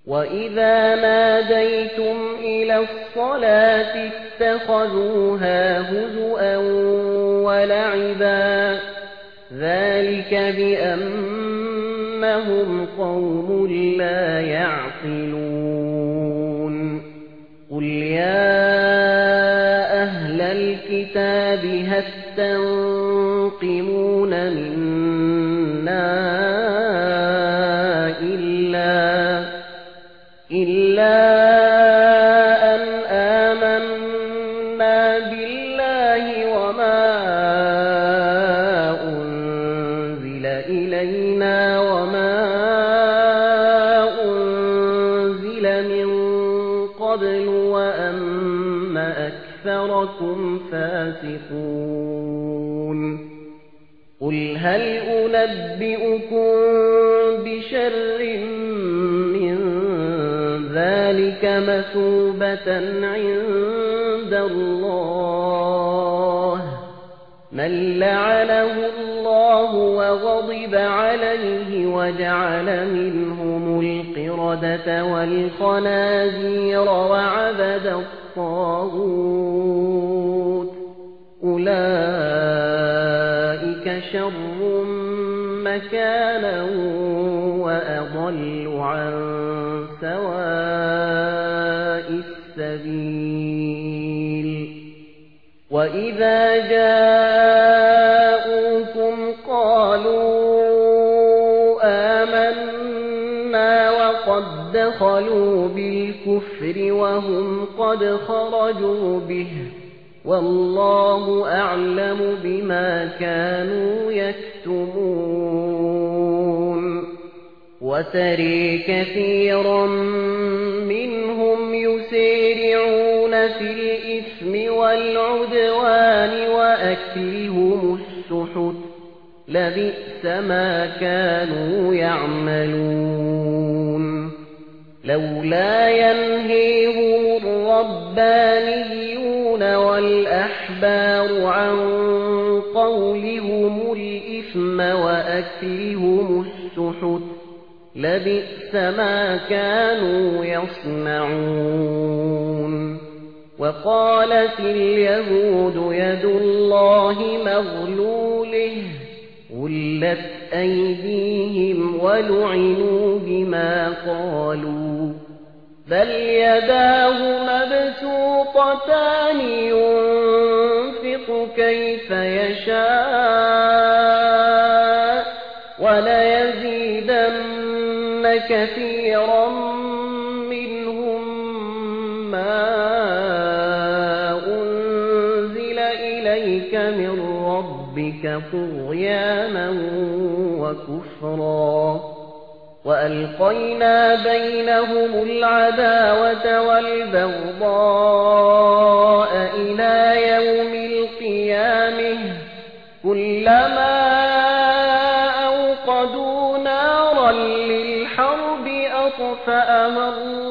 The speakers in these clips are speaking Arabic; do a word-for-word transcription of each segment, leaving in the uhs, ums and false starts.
وَإِذَا نَادَيْتُمْ إِلَى الصَّلَاةِ اتَّخَذُوهَا هُزُوًا وَلَعِبًا ذَلِكَ بِأَنَّهُمْ قَوْمٌ لَّا يَعْقِلُونَ قُلْ يَا أَهْلَ الْكِتَابِ هَلْ تَنقِمُونَ مِنَّا إِلَّا أَنْ آمَنَّا بِاللَّهِ وَمَا أُنزِلَ إِلَيْنَا وَمَا أُنزِلَ مِن قَبْلُ وَأَنَّ أَكْثَرَكُمْ فَاسِقُونَ قُلْ هَلْ أُنَبِّئُكُم بِشَرٍّ مِّن ذَلِكَ مَثُوبَةً عِندَ اللَّهِ مَن لَّعَنَهُ اللَّهُ وَغَضِبَ عَلَيْهِ وَجَعَلَ مِنْهُمُ الْقِرَدَةَ وَالْخَنَازِيرَ وَعَبَدَ الطَّاغُوتَ أُولَٰئِكَ شَرٌّ مَّكَانًا وَأَضَلُّ عَن سَوَاءِ السَّبِيلِ وَإِذَا جَاءُوكُمْ قَالُوا آمَنَّا وَقَدْ دَخَلُوا بِالْكُفْرِ وَهُمْ قَدْ خَرَجُوا بِهِ وَاللَّهُ أَعْلَمُ بِمَا كَانُوا يَكْتُمُونَ وَتَرَىٰ كَثِيرًا مِّنْهُمْ يُسَارِعُونَ فِي الْإِثْمِ وَالْعُدْوَانِ وَأَكْلِهِمُ السُّحْتَ لَبِئْسَ مَا كَانُوا يَعْمَلُونَ لَوْلَا يَنْهَاهُمُ الرَّبَّانِيُّونَ وَالْأَحْبَارُ عَن قَوْلِهِمُ الْإِثْمَ وَأَكْلِهِمُ السُّحْتَ لَبِئْسَ ما كانوا يصنعون وقالت اليهود يد الله مغلولة غلت أيديهم ولعنوا بما قالوا بل يداه مبسوطتان ينفق كيف يشاء وليزيدن كثيرا منهم ما أنزل إليك من ربك طغيانا وكفرا وألقينا بينهم العداوة والبغضاء إلى يوم القيامة كلما أوقدوا نارا للحرب أطفأها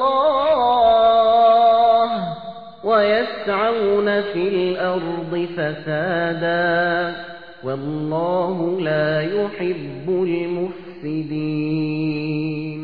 الله ويسعون في الأرض فسادا والله لا يحب المفسدين